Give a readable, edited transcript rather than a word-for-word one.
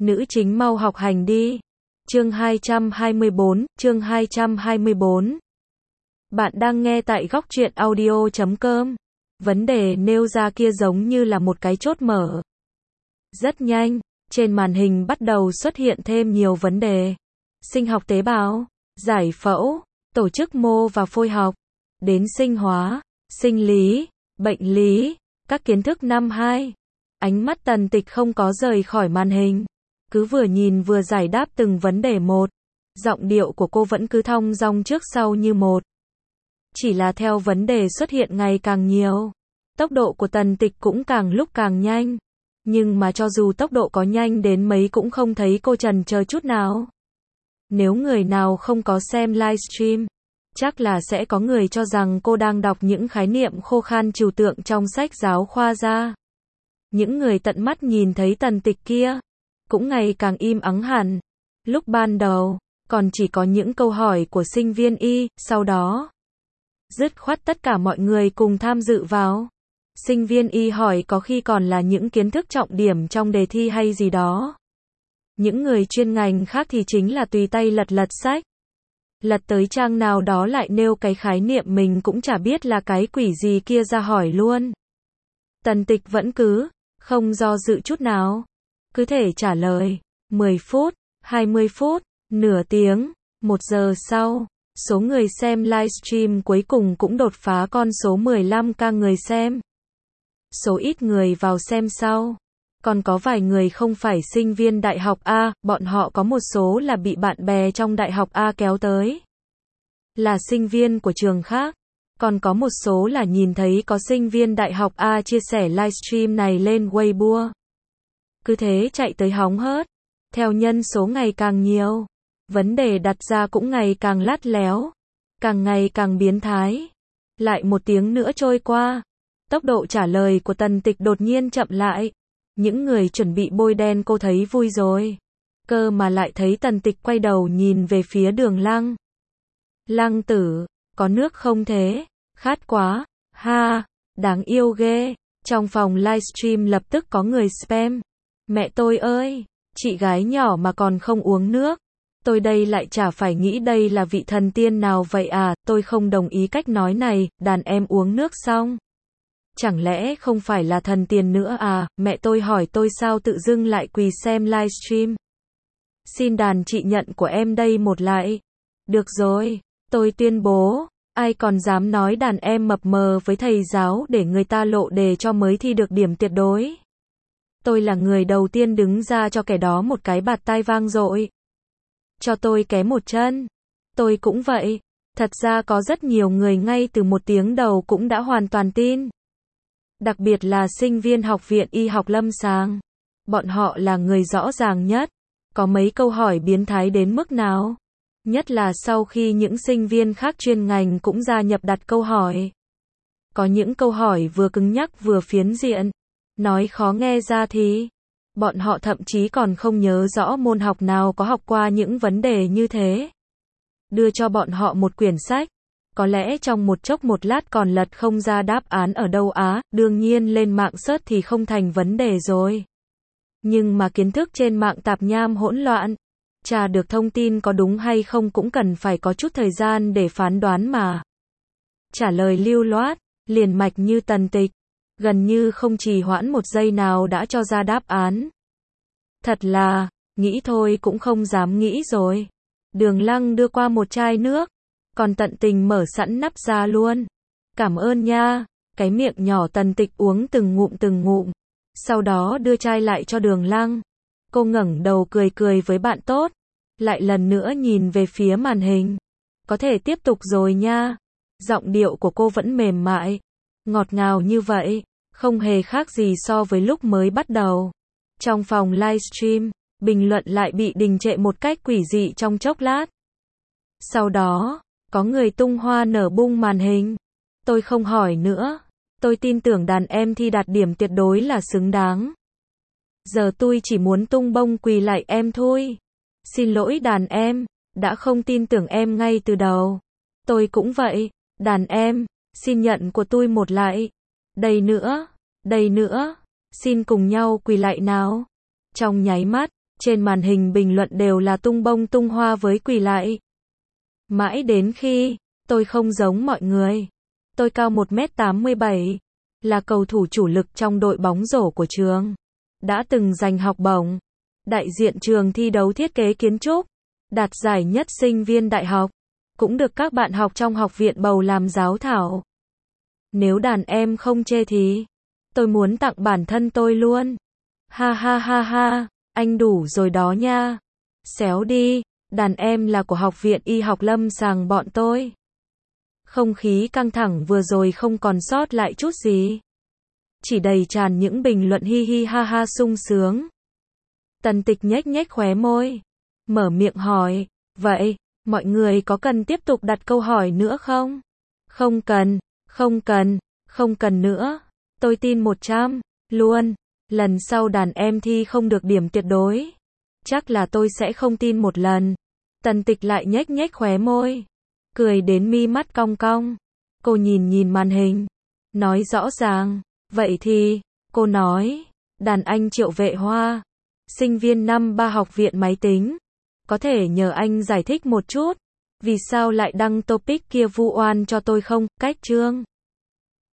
Nữ chính mau học hành đi. Chương 224. Bạn đang nghe tại góc truyện audio.com. Vấn đề nêu ra kia giống như là một cái chốt mở. Rất nhanh, trên màn hình bắt đầu xuất hiện thêm nhiều vấn đề. Sinh học tế bào, giải phẫu, tổ chức mô và phôi học, đến sinh hóa, sinh lý, bệnh lý, các kiến thức năm 2. Ánh mắt Tần Tịch không có rời khỏi màn hình. Cứ vừa nhìn vừa giải đáp từng vấn đề một. Giọng điệu của cô vẫn cứ thong dong trước sau như một. Chỉ là theo vấn đề xuất hiện ngày càng nhiều, tốc độ của Tần Tịch cũng càng lúc càng nhanh. Nhưng mà cho dù tốc độ có nhanh đến mấy cũng không thấy cô chần chờ chút nào. Nếu người nào không có xem livestream, chắc là sẽ có người cho rằng cô đang đọc những khái niệm khô khan trừu tượng trong sách giáo khoa ra. Những người tận mắt nhìn thấy Tần Tịch kia cũng ngày càng im ắng hẳn. Lúc ban đầu còn chỉ có những câu hỏi của sinh viên y, sau đó dứt khoát tất cả mọi người cùng tham dự vào. Sinh viên y hỏi có khi còn là những kiến thức trọng điểm trong đề thi hay gì đó. Những người chuyên ngành khác thì chính là tùy tay lật sách. Lật tới trang nào đó lại nêu cái khái niệm mình cũng chả biết là cái quỷ gì kia ra hỏi luôn. Tần Tịch vẫn cứ không do dự chút nào, cứ thể trả lời. 10 phút, 20 phút, nửa tiếng, 1 giờ sau, số người xem livestream cuối cùng cũng đột phá con số 15k người xem. Số ít người vào xem sau, còn có vài người không phải sinh viên đại học A, bọn họ có một số là bị bạn bè trong đại học A kéo tới. Là sinh viên của trường khác, còn có một số là nhìn thấy có sinh viên đại học A chia sẻ livestream này lên Weibo. Cứ thế chạy tới hóng hớt. Theo nhân số ngày càng nhiều, vấn đề đặt ra cũng ngày càng lắt léo, càng ngày càng biến thái. Lại 1 tiếng nữa trôi qua, tốc độ trả lời của Tần Tịch đột nhiên chậm lại. Những người chuẩn bị bôi đen cô thấy vui rồi. Cơ mà lại thấy Tần Tịch quay đầu nhìn về phía Đường Lăng. Lăng tử, có nước không thế? Khát quá, ha, đáng yêu ghê. Trong phòng livestream lập tức có người spam. Mẹ tôi ơi, chị gái nhỏ mà còn không uống nước. Tôi đây lại chả phải nghĩ đây là vị thần tiên nào vậy à, tôi không đồng ý cách nói này, đàn em uống nước xong. Chẳng lẽ không phải là thần tiên nữa à, mẹ tôi hỏi tôi sao tự dưng lại quỳ xem livestream. Xin đàn chị nhận của em đây một lại. Được rồi, tôi tuyên bố, ai còn dám nói đàn em mập mờ với thầy giáo để người ta lộ đề cho mới thi được điểm tuyệt đối. Tôi là người đầu tiên đứng ra cho kẻ đó một cái bạt tai vang dội. Cho tôi ké một chân. Tôi cũng vậy. Thật ra có rất nhiều người ngay từ 1 tiếng đầu cũng đã hoàn toàn tin. Đặc biệt là sinh viên học viện y học lâm sàng. Bọn họ là người rõ ràng nhất. Có mấy câu hỏi biến thái đến mức nào? Nhất là sau khi những sinh viên khác chuyên ngành cũng gia nhập đặt câu hỏi. Có những câu hỏi vừa cứng nhắc vừa phiến diện. Nói khó nghe ra thì bọn họ thậm chí còn không nhớ rõ môn học nào có học qua những vấn đề như thế. Đưa cho bọn họ một quyển sách, có lẽ trong một chốc một lát còn lật không ra đáp án ở đâu á, đương nhiên lên mạng search thì không thành vấn đề rồi. Nhưng mà kiến thức trên mạng tạp nham hỗn loạn, tra được thông tin có đúng hay không cũng cần phải có chút thời gian để phán đoán mà. Trả lời lưu loát, liền mạch như Tần Tịch, gần như không trì hoãn 1 giây nào đã cho ra đáp án. Thật là, nghĩ thôi cũng không dám nghĩ rồi. Đường Lăng đưa qua một chai nước, còn tận tình mở sẵn nắp ra luôn. Cảm ơn nha. Cái miệng nhỏ Tần Tịch uống từng ngụm. Sau đó đưa chai lại cho Đường Lăng. Cô ngẩng đầu cười cười với bạn tốt. Lại lần nữa nhìn về phía màn hình. Có thể tiếp tục rồi nha. Giọng điệu của cô vẫn mềm mại, ngọt ngào như vậy, không hề khác gì so với lúc mới bắt đầu. Trong phòng livestream, bình luận lại bị đình trệ một cách quỷ dị trong chốc lát. Sau đó, có người tung hoa nở bung màn hình. Tôi không hỏi nữa. Tôi tin tưởng đàn em thi đạt điểm tuyệt đối là xứng đáng. Giờ tôi chỉ muốn tung bông quỳ lại em thôi. Xin lỗi đàn em, đã không tin tưởng em ngay từ đầu. Tôi cũng vậy, đàn em, xin nhận của tôi một lại. Đây nữa, xin cùng nhau quỳ lại nào. Trong nháy mắt, Trên màn hình bình luận đều là tung bông tung hoa với quỳ lạy. Mãi đến khi, tôi không giống mọi người. Tôi cao 1m87, là cầu thủ chủ lực trong đội bóng rổ của trường. Đã từng giành học bổng, đại diện trường thi đấu thiết kế kiến trúc, đạt giải nhất sinh viên đại học, cũng được các bạn học trong học viện bầu làm giám khảo. Nếu đàn em không chê thì, tôi muốn tặng bản thân tôi luôn. Ha ha ha ha, anh đủ rồi đó nha. Xéo đi, đàn em là của học viện y học lâm sàng bọn tôi. Không khí căng thẳng vừa rồi không còn sót lại chút gì. Chỉ đầy tràn những bình luận hi hi ha ha sung sướng. Tần Tịch nhếch nhếch khóe môi, mở miệng hỏi, vậy, mọi người có cần tiếp tục đặt câu hỏi nữa không? Không cần, không cần, không cần nữa. Tôi tin 100, luôn. Lần sau đàn em thi không được điểm tuyệt đối. Chắc là tôi sẽ không tin một lần. Tần Tịch lại nhếch nhếch khóe môi, cười đến mi mắt cong cong. Cô nhìn nhìn màn hình, nói rõ ràng, vậy thì, cô nói, đàn anh Triệu Vệ Hoa, sinh viên năm 3 học viện máy tính, có thể nhờ anh giải thích một chút, vì sao lại đăng topic kia vu oan cho tôi không? Cách chương